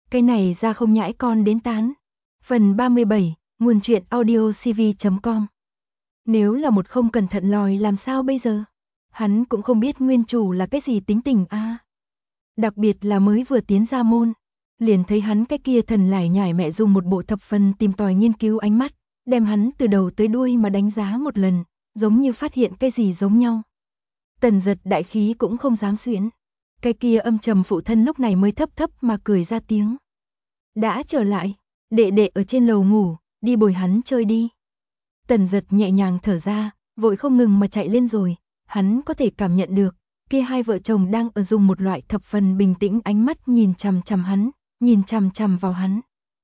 Cái này ra không nhãi con đến tán. Phần 37, nguồn truyện audio cv.com. Nếu là một không cẩn thận lòi làm sao bây giờ? Hắn cũng không biết nguyên chủ là cái gì tính tình a. Đặc biệt là mới vừa tiến ra môn, liền thấy hắn cái kia thần lải nhải mẹ dùng một bộ thập phần tìm tòi nghiên cứu ánh mắt, đem hắn từ đầu tới đuôi mà đánh giá một lần, giống như phát hiện cái gì giống nhau. Tần Giật đại khí cũng không dám xuyễn. Cái kia âm trầm phụ thân lúc này mới thấp thấp mà cười ra tiếng. Đã trở lại, đệ đệ ở trên lầu ngủ, đi bồi hắn chơi đi. Tần Giật nhẹ nhàng thở ra, vội không ngừng mà chạy lên rồi, hắn có thể cảm nhận được, kia hai vợ chồng đang ở dùng một loại thập phần bình tĩnh ánh mắt nhìn chằm chằm hắn, nhìn chằm chằm vào hắn.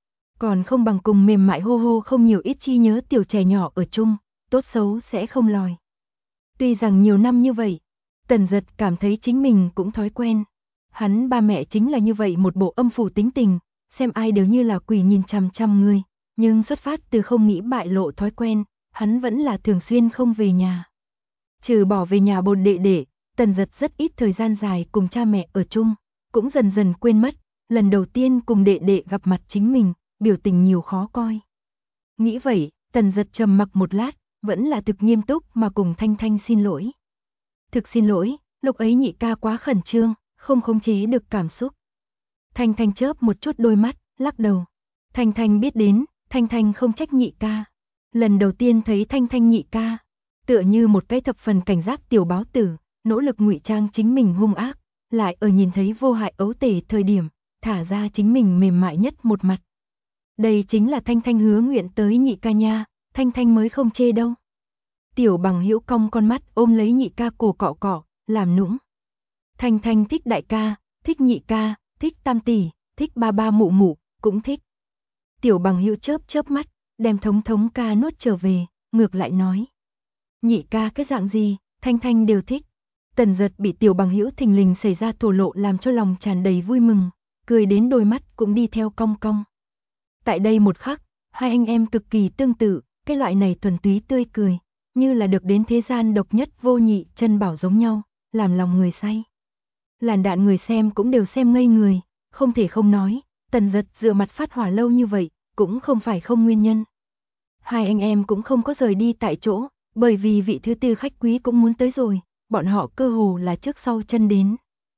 Còn không bằng cùng mềm mại hô hô không nhiều ít chi nhớ tiểu trẻ nhỏ ở chung, tốt xấu sẽ không lòi. Tuy rằng nhiều năm như vậy, Tần Giật cảm thấy chính mình cũng thói quen. Hắn ba mẹ chính là như vậy một bộ âm phủ tính tình, xem ai đều như là quỷ nhìn chằm chằm người, nhưng xuất phát từ không nghĩ bại lộ thói quen, hắn vẫn là thường xuyên không về nhà. Trừ bỏ về nhà bồi đệ đệ, Tần Giật rất ít thời gian dài cùng cha mẹ ở chung, cũng dần dần quên mất, lần đầu tiên cùng đệ đệ gặp mặt chính mình, biểu tình nhiều khó coi. Nghĩ vậy, Tần Giật trầm mặc một lát, vẫn là thực nghiêm túc mà cùng Thanh Thanh xin lỗi. Thực xin lỗi, lúc ấy nhị ca quá khẩn trương, không khống chế được cảm xúc. Thanh Thanh chớp một chút đôi mắt, lắc đầu. Thanh Thanh biết đến, Thanh Thanh không trách nhị ca. Lần đầu tiên thấy Thanh Thanh nhị ca, tựa như một cái thập phần cảnh giác tiểu báo tử, nỗ lực ngụy trang chính mình hung ác, lại ở nhìn thấy vô hại ấu tể thời điểm, thả ra chính mình mềm mại nhất một mặt. Đây chính là Thanh Thanh hứa nguyện tới nhị ca nha, Thanh Thanh mới không chê đâu. Tiểu Bằng Hữu cong con mắt ôm lấy nhị ca cổ cọ cọ, làm nũng. Thanh Thanh thích đại ca, thích nhị ca, thích tam tỷ, thích ba ba mụ mụ, cũng thích. Tiểu Bằng Hữu chớp chớp mắt, đem thống thống ca nuốt trở về, ngược lại nói. Nhị ca cái dạng gì, Thanh Thanh đều thích. Tần Giật bị Tiểu Bằng Hữu thình lình xảy ra thổ lộ làm cho lòng tràn đầy vui mừng, cười đến đôi mắt cũng đi theo cong cong. Tại đây một khắc, hai anh em cực kỳ tương tự, cái loại này thuần túy tươi cười, như là được đến thế gian độc nhất vô nhị chân bảo giống nhau, làm lòng người say. Làn đạn người xem cũng đều xem ngây người, không thể không nói, Tần Giật dựa mặt phát hỏa lâu như vậy, cũng không phải không nguyên nhân. Hai anh em cũng không có rời đi tại chỗ, bởi vì vị thứ tư khách quý cũng muốn tới rồi, bọn họ cơ hồ là trước sau chân đến.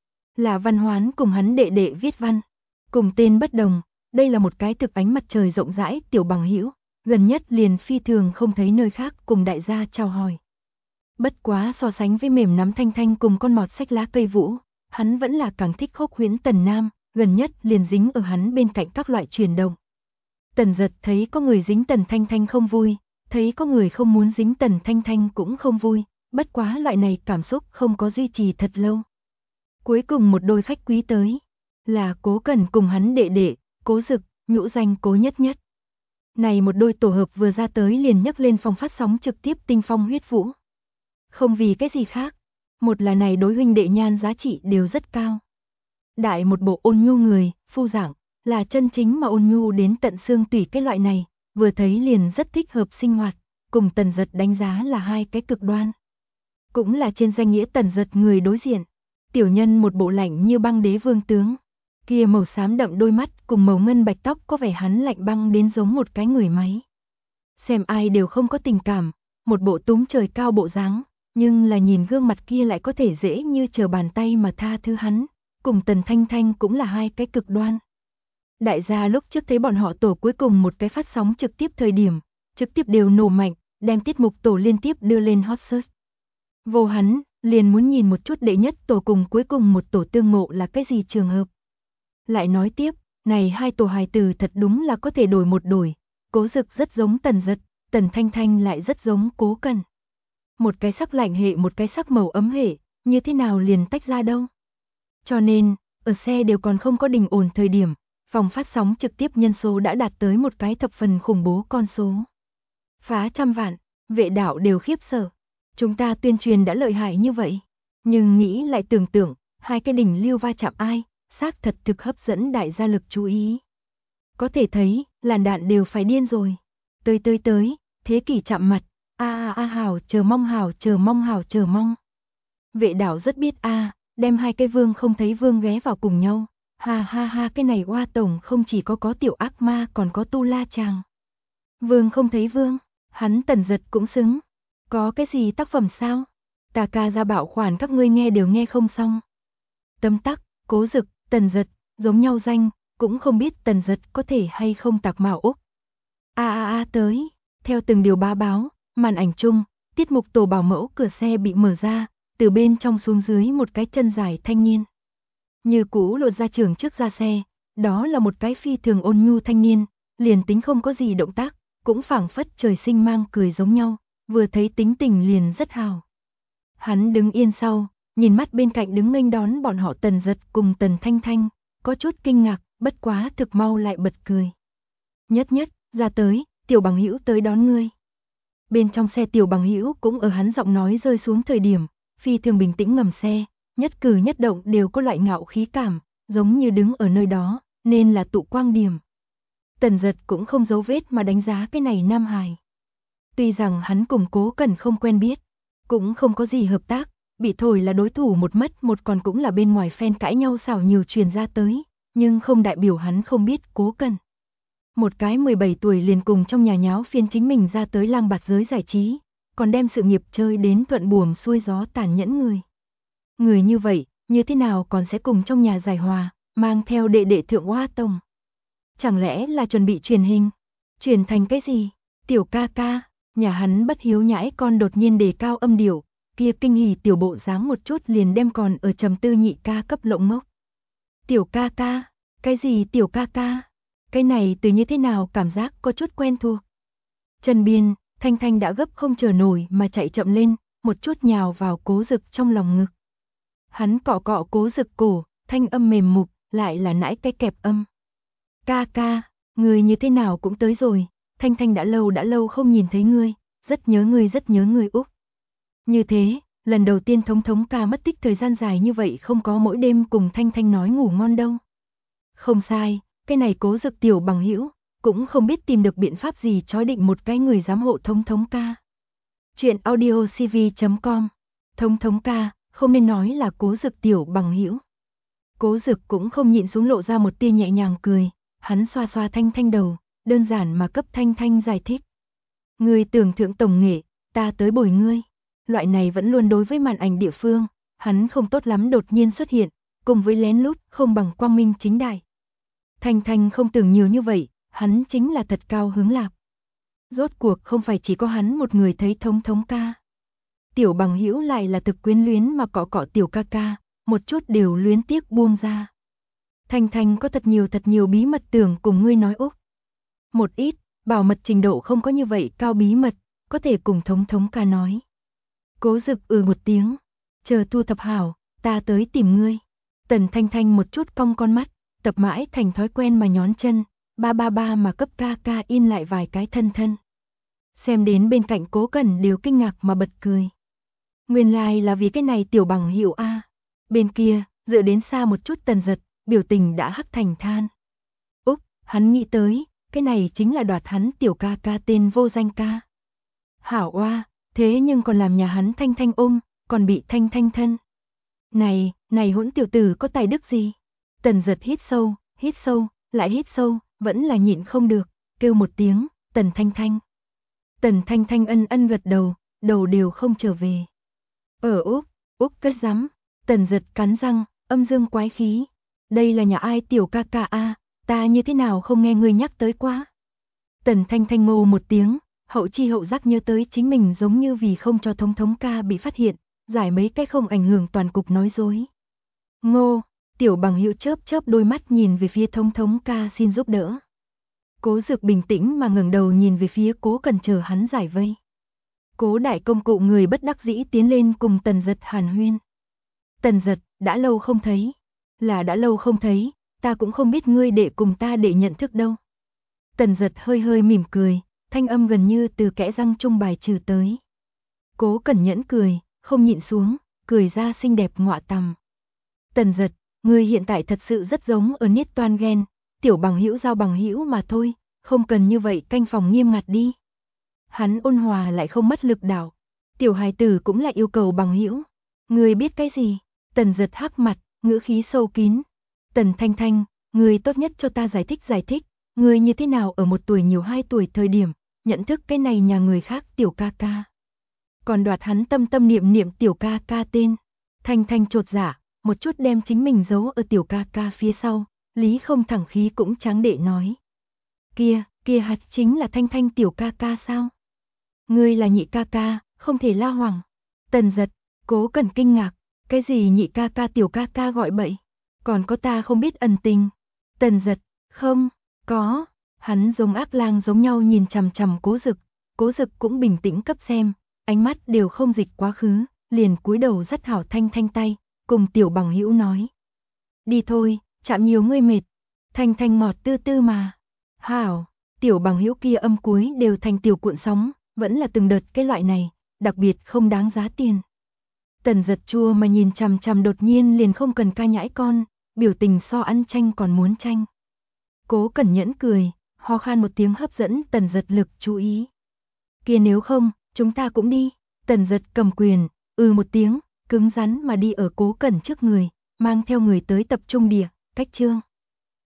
Là Văn Hoán cùng hắn đệ đệ viết văn, cùng tên bất đồng, đây là một cái thực ánh mặt trời rộng rãi Tiểu Bằng Hữu, gần nhất liền phi thường không thấy nơi khác cùng đại gia chào hỏi. Bất quá so sánh với mềm nắm Thanh Thanh cùng con mọt sách lá cây vũ, hắn vẫn là càng thích Khốc Huyễn Tần Nam, gần nhất liền dính ở hắn bên cạnh các loại chuyển động. Tần Giật thấy có người dính Tần Thanh Thanh không vui, thấy có người không muốn dính Tần Thanh Thanh cũng không vui, bất quá loại này cảm xúc không có duy trì thật lâu. Cuối cùng một đôi khách quý tới, là Cố Cẩn cùng hắn đệ đệ, Cố Dực, nhũ danh Cố Nhất Nhất. Này một đôi tổ hợp vừa ra tới liền nhấc lên phòng phát sóng trực tiếp tinh phong huyết vũ. Không vì cái gì khác, một là này đối huynh đệ nhan giá trị đều rất cao. Đại một bộ ôn nhu người, phu dạng, là chân chính mà ôn nhu đến tận xương tủy cái loại này, vừa thấy liền rất thích hợp sinh hoạt, cùng Tần Giật đánh giá là hai cái cực đoan. Cũng là trên danh nghĩa Tần Giật người đối diện, tiểu nhân một bộ lạnh như băng đế vương tướng. Kia màu xám đậm đôi mắt cùng màu ngân bạch tóc có vẻ hắn lạnh băng đến giống một cái người máy. Xem ai đều không có tình cảm, một bộ túm trời cao bộ dáng, nhưng là nhìn gương mặt kia lại có thể dễ như trở bàn tay mà tha thứ hắn, cùng Tần Thanh Thanh cũng là hai cái cực đoan. Đại gia lúc trước thấy bọn họ tổ cuối cùng một cái phát sóng trực tiếp thời điểm, trực tiếp đều nổ mạnh, đem tiết mục tổ liên tiếp đưa lên hot search. Vô hắn, liền muốn nhìn một chút đệ nhất tổ cùng cuối cùng một tổ tương ngộ là cái gì trường hợp. Lại nói tiếp, này hai tổ hài tử thật đúng là có thể đổi một đổi, Cố Dực rất giống Tần Giật, Tần Thanh Thanh lại rất giống Cố Cẩn. Một cái sắc lạnh hệ một cái sắc màu ấm hệ, như thế nào liền tách ra đâu. Cho nên, ở xe đều còn không có đình ổn thời điểm, phòng phát sóng trực tiếp nhân số đã đạt tới một cái thập phần khủng bố con số. Phá trăm vạn, vệ đạo đều khiếp sợ. Chúng ta tuyên truyền đã lợi hại như vậy, nhưng nghĩ lại tưởng tượng, hai cái đỉnh lưu va chạm ai, xác thật thực hấp dẫn đại gia lực chú ý. Có thể thấy, làn đạn đều phải điên rồi. Tới, thế kỷ chạm mặt, hảo chờ mong hảo chờ mong hảo chờ mong. Vệ đảo rất biết đem hai cái vương không thấy vương ghé vào cùng nhau, Ha ha ha, cái này Oa tổng không chỉ có tiểu ác ma còn có tu la chàng. Vương không thấy vương, hắn Tần Dật cũng xứng. Có cái gì tác phẩm sao? Ta ca ra bảo khoản các ngươi nghe đều nghe không xong. Tấm tắc, Cố Dực, Tần Dật, giống nhau danh, cũng không biết Tần Dật có thể hay không tạc mạo Úc. Tới, theo từng điều bá báo, màn ảnh chung, tiết mục tổ bảo mẫu cửa xe bị mở ra, từ bên trong xuống dưới một cái chân dài thanh niên. Như cũ lột ra trường trước ra xe, đó là một cái phi thường ôn nhu thanh niên, liền tính không có gì động tác, cũng phảng phất trời sinh mang cười giống nhau, vừa thấy tính tình liền rất hào. Hắn đứng yên sau, nhìn mắt bên cạnh đứng nghênh đón bọn họ Tần Dật cùng Tần Thanh Thanh, có chút kinh ngạc, bất quá thực mau lại bật cười. Nhất, ra tới, tiểu bằng hữu tới đón ngươi. Bên trong xe tiểu bằng hữu cũng ở hắn giọng nói rơi xuống thời điểm, phi thường bình tĩnh ngầm xe, nhất cử nhất động đều có loại ngạo khí cảm, giống như đứng ở nơi đó, nên là tụ quang điểm. Tần Dật cũng không giấu vết mà đánh giá cái này nam hài. Tuy rằng hắn cùng Cố Cẩn không quen biết, cũng không có gì hợp tác, bị thổi là đối thủ một mất một còn cũng là bên ngoài fan cãi nhau xảo nhiều truyền ra tới, nhưng không đại biểu hắn không biết Cố Cẩn. Một cái 17 tuổi liền cùng trong nhà nháo phiên chính mình ra tới lang bạt giới giải trí, còn đem sự nghiệp chơi đến thuận buồm xuôi gió tàn nhẫn người. Người như vậy, như thế nào còn sẽ cùng trong nhà giải hòa, mang theo đệ đệ thượng Oa tổng. Chẳng lẽ là chuẩn bị truyền hình? Truyền thành cái gì? Tiểu ca ca, nhà hắn bất hiếu nhãi con đột nhiên đề cao âm điệu, kia kinh hỉ tiểu bộ dáng một chút liền đem còn ở trầm tư nhị ca cấp lộng ngốc. Tiểu ca ca, cái gì tiểu ca ca? Cái này từ như thế nào cảm giác có chút quen thuộc. Trần Biên, Thanh Thanh đã gấp không chờ nổi mà chạy chậm lên, một chút nhào vào Cố Dực trong lòng ngực. Hắn cọ cọ Cố Dực cổ, thanh âm mềm mục, lại là nãi cái kẹp âm. Ca ca, người như thế nào cũng tới rồi, Thanh Thanh đã lâu không nhìn thấy ngươi, rất nhớ ngươi Úc. Như thế, lần đầu tiên thống ca mất tích thời gian dài như vậy không có mỗi đêm cùng Thanh Thanh nói ngủ ngon đâu. Không sai, cái này Cố Dực tiểu bằng hữu cũng không biết tìm được biện pháp gì chói định một cái người giám hộ thống ca. Chuyện audiocv.com. Thống ca, không nên nói là Cố Dực tiểu bằng hữu. Cố Dực cũng không nhịn xuống lộ ra một tia nhẹ nhàng cười, hắn xoa xoa Thanh Thanh đầu, đơn giản mà cấp Thanh Thanh giải thích. Ngươi tưởng thượng tổng nghệ, ta tới bồi ngươi. Loại này vẫn luôn đối với màn ảnh địa phương, hắn không tốt lắm đột nhiên xuất hiện, cùng với lén lút không bằng quang minh chính đại. Thanh Thanh không tưởng nhiều như vậy, hắn chính là thật cao hứng lạc. Rốt cuộc không phải chỉ có hắn một người thấy thống ca. Tiểu bằng hữu lại là thực quyến luyến mà cọ cọ tiểu ca ca, một chút đều luyến tiếc buông ra. Thanh Thanh có thật nhiều bí mật tưởng cùng ngươi nói Úc. Một ít, bảo mật trình độ không có như vậy cao bí mật, có thể cùng thống ca nói. Cố Dực một tiếng, chờ thu thập hảo, ta tới tìm ngươi. Tần Thanh Thanh một chút cong con mắt, tập mãi thành thói quen mà nhón chân, ba mà cấp ca ca in lại vài cái thân. Xem đến bên cạnh Cố Cẩn đều kinh ngạc mà bật cười. Nguyên lai là vì cái này tiểu bằng hữu a. Bên kia, dựa đến xa một chút Tần Dật, biểu tình đã hắc thành than. Úc, hắn nghĩ tới, cái này chính là đoạt hắn tiểu ca ca tên vô danh ca. Hảo oa, thế nhưng còn làm nhà hắn Thanh Thanh ôm, còn bị Thanh Thanh thân. Này hỗn tiểu tử có tài đức gì? Tần Dật hít sâu, lại hít sâu, vẫn là nhịn không được, kêu một tiếng, Tần Thanh Thanh. Tần Thanh Thanh ân gật đầu, đầu đều không trở về. Úc cất rắm, Tần Dật cắn răng, âm dương quái khí. Đây là nhà ai tiểu ca ca a, ta như thế nào không nghe ngươi nhắc tới quá. Tần Thanh Thanh ngô một tiếng, hậu chi hậu giác nhớ tới chính mình giống như vì không cho thống ca bị phát hiện, giải mấy cái không ảnh hưởng toàn cục nói dối. Ngô, tiểu bằng hữu chớp đôi mắt nhìn về phía thống ca xin giúp đỡ. Cố Dực bình tĩnh mà ngẩng đầu nhìn về phía Cố Cẩn chờ hắn giải vây. Cố đại công cụ người bất đắc dĩ tiến lên cùng Tần Dật hàn huyên. Tần Dật, đã lâu không thấy. Là đã lâu không thấy, ta cũng không biết ngươi đệ cùng ta đệ nhận thức đâu. Tần Dật hơi mỉm cười, thanh âm gần như từ kẽ răng trung bài trừ tới. Cố Cẩn nhẫn cười, không nhịn xuống, cười ra xinh đẹp ngọa tằm. Tần Dật, ngươi hiện tại thật sự rất giống ở Niết Toan Gen, tiểu bằng hữu giao bằng hữu mà thôi, không cần như vậy canh phòng nghiêm ngặt đi. Hắn ôn hòa lại không mất lực đạo. Tiểu hài tử cũng là yêu cầu bằng hữu. Ngươi biết cái gì? Tần Dật hắc mặt, ngữ khí sâu kín. Tần Thanh Thanh, người tốt nhất cho ta giải thích, người như thế nào ở 1 tuổi nhiều 2 tuổi thời điểm, nhận thức cái này nhà người khác tiểu ca ca. Còn đoạt hắn tâm tâm niệm niệm tiểu ca ca tên. Thanh Thanh chột dạ, một chút đem chính mình giấu ở tiểu ca ca phía sau, Lý không thẳng khí cũng tráng đệ nói. Kia hạt chính là Thanh Thanh tiểu ca ca sao? Ngươi là nhị ca ca, không thể la hoảng. Tần Giật, Cố Cẩn kinh ngạc, cái gì nhị ca ca tiểu ca ca gọi bậy? Còn có ta không biết ẩn tình. Tần Giật, không, có. Hắn giống ác lang giống nhau nhìn chằm chằm Cố Dực cũng bình tĩnh cấp xem, ánh mắt đều không dịch quá khứ, liền cúi đầu dắt hảo Thanh Thanh tay, cùng tiểu bằng hữu nói. Đi thôi, chạm nhiều ngươi mệt. Thanh Thanh mọt tư tư mà. Hảo, tiểu bằng hữu kia âm cuối đều thành tiểu cuộn sóng, vẫn là từng đợt cái loại này, đặc biệt không đáng giá tiền. Tần Giật chua mà nhìn chằm chằm đột nhiên liền không cần ca nhãi con, biểu tình so ăn chanh còn muốn chanh. Cố Cẩn nhẫn cười, ho khan một tiếng hấp dẫn Tần Giật lực chú ý. Kia nếu không, chúng ta cũng đi. Tần Giật cầm quyền, một tiếng, cứng rắn mà đi ở Cố Cẩn trước người, mang theo người tới tập trung địa, cách chương.